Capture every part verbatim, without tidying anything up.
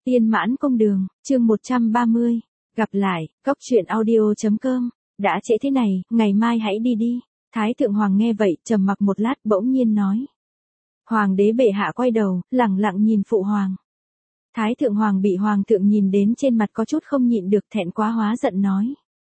Tiên Mãn Cung Đường, chương một trăm ba mươi. Gặp lại, cốc truyện audio chấm com. Đã trễ thế này, ngày mai hãy đi đi. Thái thượng hoàng nghe vậy, trầm mặc một lát bỗng nhiên nói. Hoàng đế bệ hạ quay đầu, lẳng lặng nhìn phụ hoàng. Thái thượng hoàng bị hoàng thượng nhìn đến trên mặt có chút không nhịn được, thẹn quá hóa giận nói.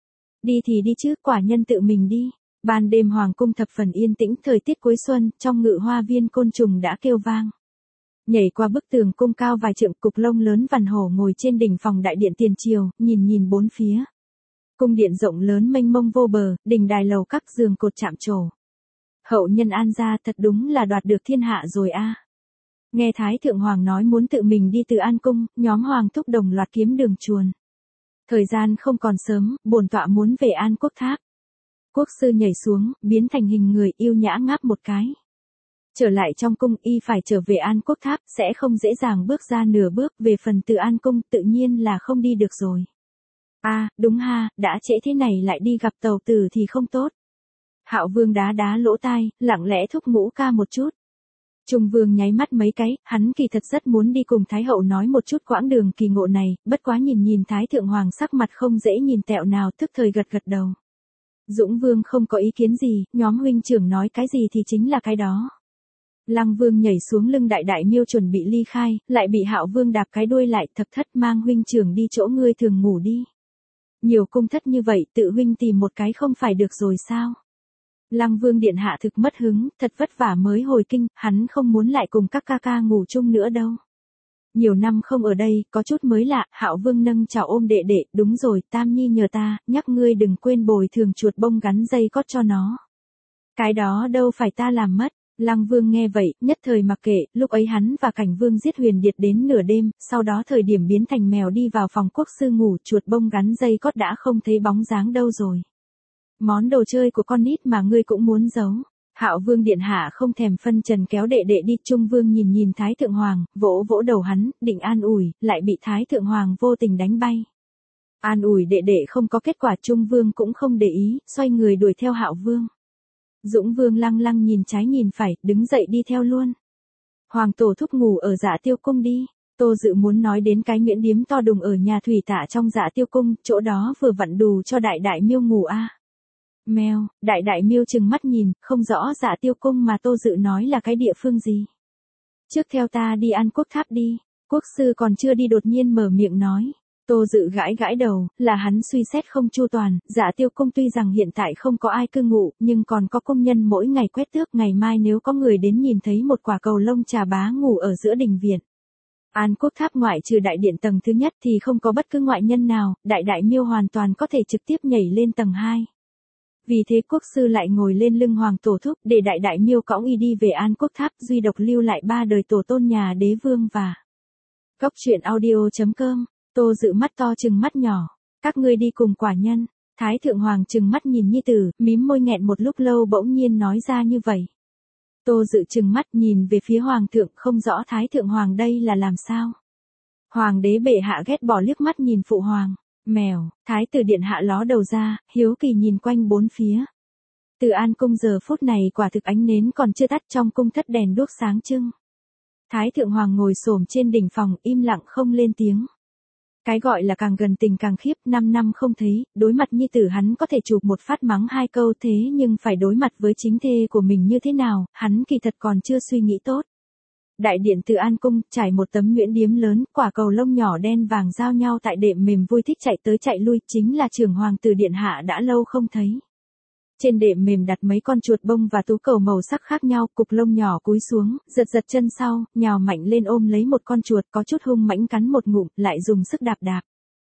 Đi thì đi chứ, quả nhân tự mình đi. Ban đêm hoàng cung thập phần yên tĩnh, thời tiết cuối xuân, trong ngự hoa viên côn trùng đã kêu vang. Nhảy qua bức tường cung cao vài trượng, cục lông lớn vằn hổ ngồi trên đỉnh phòng đại điện tiền triều, nhìn nhìn bốn phía. Cung điện rộng lớn mênh mông vô bờ, đình đài lầu các giường cột chạm trổ. Hậu nhân An gia thật đúng là đoạt được thiên hạ rồi a. Nghe Thái thượng hoàng nói muốn tự mình đi từ An cung, nhóm hoàng thúc đồng loạt kiếm đường chuồn. Thời gian không còn sớm, bổn tọa muốn về An Quốc Tháp. Quốc sư nhảy xuống, biến thành hình người, yêu nhã ngáp một cái. Trở lại trong cung, y phải trở về An Quốc Tháp, sẽ không dễ dàng bước ra nửa bước, về phần từ An cung tự nhiên là không đi được rồi. A, à, đúng ha, đã trễ thế này lại đi gặp tàu tử thì không tốt. Hạo Vương đá đá lỗ tai, lặng lẽ thúc ngũ ca một chút. Trung Vương nháy mắt mấy cái, hắn kỳ thật rất muốn đi cùng Thái hậu nói một chút quãng đường kỳ ngộ này, bất quá nhìn nhìn Thái thượng hoàng sắc mặt không dễ nhìn tẹo nào, tức thời gật gật đầu. Dũng Vương không có ý kiến gì, nhóm huynh trưởng nói cái gì thì chính là cái đó. Lăng Vương nhảy xuống lưng đại đại miêu chuẩn bị ly khai, lại bị Hạo Vương đạp cái đuôi lại, thập thất mang huynh trưởng đi chỗ ngươi thường ngủ đi. Nhiều cung thất như vậy, tự huynh tìm một cái không phải được rồi sao? Lăng Vương điện hạ thực mất hứng, thật vất vả mới hồi kinh, hắn không muốn lại cùng các ca ca ngủ chung nữa đâu. Nhiều năm không ở đây, có chút mới lạ, Hạo Vương nâng chào ôm đệ đệ, đúng rồi, Tam Nhi nhờ ta, nhắc ngươi đừng quên bồi thường chuột bông gắn dây cót cho nó. Cái đó đâu phải ta làm mất. Lăng Vương nghe vậy, nhất thời mặc kệ, lúc ấy hắn và Cảnh Vương giết Huyền Điệt đến nửa đêm, sau đó thời điểm biến thành mèo đi vào phòng quốc sư ngủ, chuột bông gắn dây cót đã không thấy bóng dáng đâu rồi. Món đồ chơi của con nít mà ngươi cũng muốn giấu. Hạo Vương điện hạ không thèm phân trần kéo đệ đệ đi. Trung Vương nhìn nhìn Thái thượng hoàng, vỗ vỗ đầu hắn, định an ủi, lại bị Thái thượng hoàng vô tình đánh bay. An ủi đệ đệ không có kết quả, Trung Vương cũng không để ý, xoay người đuổi theo Hạo Vương. Dũng Vương lăng lăng nhìn trái nhìn phải, đứng dậy đi theo luôn. Hoàng tổ thúc ngủ ở Dạ Tiêu cung đi. Tô Dự muốn nói đến cái miễn điếm to đùng ở nhà thủy tạ trong Dạ Tiêu cung, chỗ đó vừa vặn đủ cho đại đại miêu ngủ a. À. Mèo, đại đại miêu chừng mắt nhìn, không rõ Dạ Tiêu cung mà Tô Dự nói là cái địa phương gì. Trước theo ta đi An Quốc Tháp đi. Quốc sư còn chưa đi đột nhiên mở miệng nói. Tô Dự gãi gãi đầu, là hắn suy xét không chu toàn, Dạ Tiêu cung tuy rằng hiện tại không có ai cư ngụ, nhưng còn có công nhân mỗi ngày quét tước, ngày mai nếu có người đến nhìn thấy một quả cầu lông trà bá ngủ ở giữa đình viện. An Quốc Tháp ngoại trừ đại điện tầng thứ nhất thì không có bất cứ ngoại nhân nào, đại đại miêu hoàn toàn có thể trực tiếp nhảy lên tầng hai. Vì thế quốc sư lại ngồi lên lưng hoàng tổ thúc để đại đại miêu cõng y đi về An Quốc Tháp, duy độc lưu lại ba đời tổ tôn nhà đế vương và cốc truyện audio chấm com. Tô Dự mắt to trừng mắt nhỏ. Các ngươi đi cùng quả nhân. Thái thượng hoàng trừng mắt nhìn nhi tử, mím môi nghẹn một lúc lâu bỗng nhiên nói ra như vậy. Tô Dự trừng mắt nhìn về phía hoàng thượng, không rõ Thái thượng hoàng đây là làm sao. Hoàng đế bệ hạ ghét bỏ liếc mắt nhìn phụ hoàng. Mèo, Thái tử điện hạ ló đầu ra, hiếu kỳ nhìn quanh bốn phía. Từ An cung giờ phút này quả thực ánh nến còn chưa tắt, trong cung thất đèn đuốc sáng trưng. Thái thượng hoàng ngồi xổm trên đỉnh phòng, im lặng không lên tiếng. Cái gọi là càng gần tình càng khiếp, năm năm không thấy, đối mặt nhi tử hắn có thể chụp một phát mắng hai câu, thế nhưng phải đối mặt với chính thê của mình như thế nào, hắn kỳ thật còn chưa suy nghĩ tốt. Đại điện Từ An cung, trải một tấm nhuyễn điếm lớn, quả cầu lông nhỏ đen vàng giao nhau tại đệm mềm vui thích chạy tới chạy lui, chính là trưởng hoàng tử điện hạ đã lâu không thấy. Trên đệm mềm đặt mấy con chuột bông và tú cầu màu sắc khác nhau, cục lông nhỏ cúi xuống, giật giật chân sau, nhào mạnh lên ôm lấy một con chuột, có chút hung mãnh cắn một ngụm, lại dùng sức đạp đạp.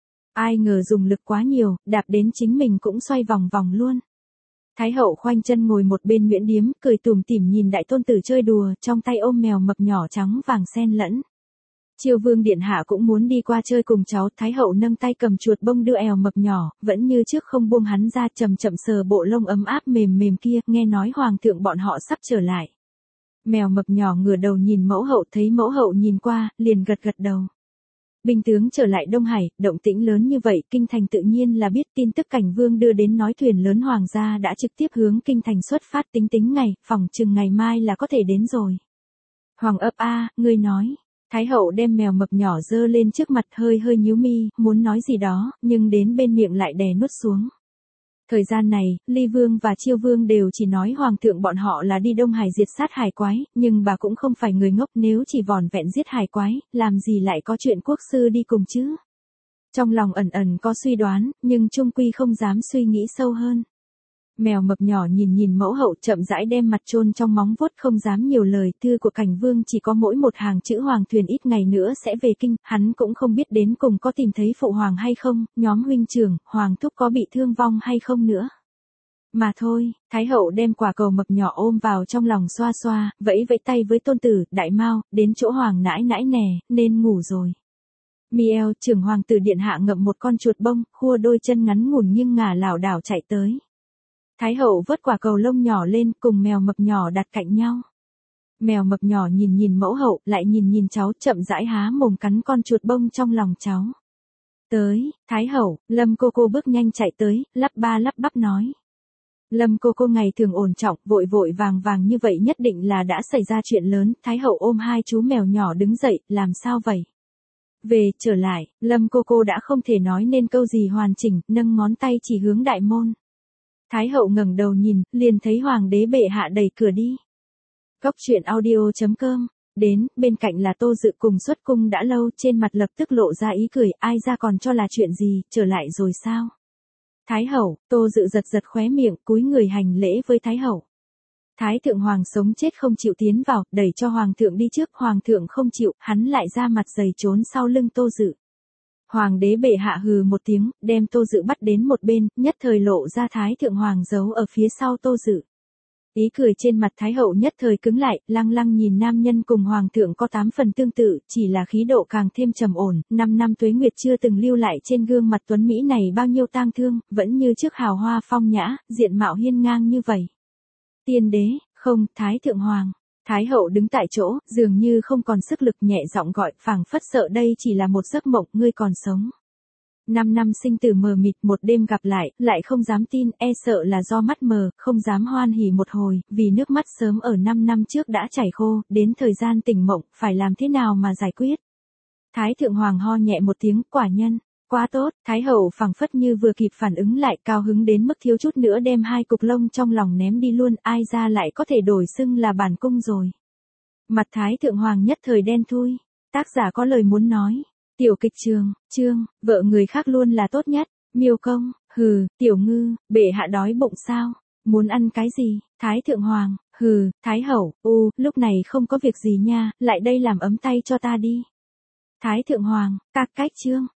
Ai ngờ dùng lực quá nhiều, đạp đến chính mình cũng xoay vòng vòng luôn. Thái hậu khoanh chân ngồi một bên nhuyễn điếm, cười tủm tỉm nhìn đại tôn tử chơi đùa, trong tay ôm mèo mập nhỏ trắng vàng xen lẫn. Chiêu Vương điện hạ cũng muốn đi qua chơi cùng cháu, Thái hậu nâng tay cầm chuột bông đưa eo mập nhỏ, vẫn như trước không buông hắn ra, chậm chậm sờ bộ lông ấm áp mềm mềm kia, nghe nói hoàng thượng bọn họ sắp trở lại. Mèo mập nhỏ ngửa đầu nhìn mẫu hậu, thấy mẫu hậu nhìn qua, liền gật gật đầu. Binh tướng trở lại Đông Hải, động tĩnh lớn như vậy, kinh thành tự nhiên là biết. Tin tức Cảnh Vương đưa đến nói thuyền lớn hoàng gia đã trực tiếp hướng kinh thành xuất phát, tính tính ngày, phòng chừng ngày mai là có thể đến rồi. Hoàng ấp a, ngươi nói. Thái hậu đem mèo mập nhỏ dơ lên trước mặt hơi hơi nhíu mi, muốn nói gì đó, nhưng đến bên miệng lại đè nuốt xuống. Thời gian này, Ly Vương và Chiêu Vương đều chỉ nói hoàng thượng bọn họ là đi Đông Hải diệt sát hải quái, nhưng bà cũng không phải người ngốc, nếu chỉ vỏn vẹn giết hải quái, làm gì lại có chuyện quốc sư đi cùng chứ. Trong lòng ẩn ẩn có suy đoán, nhưng chung quy không dám suy nghĩ sâu hơn. Mèo mập nhỏ nhìn nhìn mẫu hậu chậm rãi đem mặt chôn trong móng vuốt không dám nhiều lời. Thư của Cảnh Vương chỉ có mỗi một hàng chữ hoàng thuyền ít ngày nữa sẽ về kinh, hắn cũng không biết đến cùng có tìm thấy phụ hoàng hay không, nhóm huynh trưởng, hoàng thúc có bị thương vong hay không nữa. Mà thôi, Thái hậu đem quả cầu mập nhỏ ôm vào trong lòng xoa xoa, vẫy vẫy tay với tôn tử, đại mao, đến chỗ hoàng nãi nãi nè, nên ngủ rồi. Miel, trưởng hoàng tử điện hạ ngậm một con chuột bông, khua đôi chân ngắn ngủn nhưng ngả lảo đảo chạy tới. Thái hậu vớt quả cầu lông nhỏ lên cùng mèo mập nhỏ đặt cạnh nhau. Mèo mập nhỏ nhìn nhìn mẫu hậu, lại nhìn nhìn cháu, chậm rãi há mồm cắn con chuột bông trong lòng cháu. Tới, Thái hậu, Lâm cô cô bước nhanh chạy tới, lắp ba lắp bắp nói. Lâm cô cô ngày thường ổn trọng, vội vội vàng vàng như vậy nhất định là đã xảy ra chuyện lớn. Thái hậu ôm hai chú mèo nhỏ đứng dậy, làm sao vậy? Về, trở lại, Lâm cô cô đã không thể nói nên câu gì hoàn chỉnh, nâng ngón tay chỉ hướng đại môn. Thái hậu ngẩng đầu nhìn, liền thấy hoàng đế bệ hạ đẩy cửa đi. Cốc truyện audio chấm com, đến, bên cạnh là Tô Dự cùng xuất cung đã lâu, trên mặt lập tức lộ ra ý cười, ai ra còn cho là chuyện gì, trở lại rồi sao? Thái hậu, Tô Dự giật giật khóe miệng, cúi người hành lễ với Thái hậu. Thái thượng hoàng sống chết không chịu tiến vào, đẩy cho hoàng thượng đi trước, hoàng thượng không chịu, hắn lại ra mặt dày trốn sau lưng Tô Dự. Hoàng đế bệ hạ hừ một tiếng, đem Tô Dự bắt đến một bên, nhất thời lộ ra Thái thượng hoàng giấu ở phía sau Tô Dự. Ý cười trên mặt Thái hậu nhất thời cứng lại, lăng lăng nhìn nam nhân cùng hoàng thượng có tám phần tương tự, chỉ là khí độ càng thêm trầm ổn, năm năm tuế nguyệt chưa từng lưu lại trên gương mặt tuấn Mỹ này bao nhiêu tang thương, vẫn như trước hào hoa phong nhã, diện mạo hiên ngang như vậy. Tiên đế, không, Thái thượng hoàng. Thái hậu đứng tại chỗ, dường như không còn sức lực, nhẹ giọng gọi, phảng phất sợ đây chỉ là một giấc mộng, ngươi còn sống. Năm năm sinh tử mờ mịt, một đêm gặp lại, lại không dám tin, e sợ là do mắt mờ, không dám hoan hỉ một hồi, vì nước mắt sớm ở năm năm trước đã chảy khô, đến thời gian tỉnh mộng, phải làm thế nào mà giải quyết. Thái thượng hoàng ho nhẹ một tiếng, quả nhân. Quá tốt, Thái hậu phảng phất như vừa kịp phản ứng lại, cao hứng đến mức thiếu chút nữa đem hai cục lông trong lòng ném đi luôn, ai ra lại có thể đổi xưng là bản cung rồi. Mặt Thái thượng hoàng nhất thời đen thui, tác giả có lời muốn nói. Tiểu kịch trường, chương, vợ người khác luôn là tốt nhất. Miêu công, hừ, tiểu ngư, bệ hạ đói bụng sao? Muốn ăn cái gì? Thái thượng hoàng, hừ, Thái hậu, u, lúc này không có việc gì nha, lại đây làm ấm tay cho ta đi. Thái thượng hoàng, các cách chương.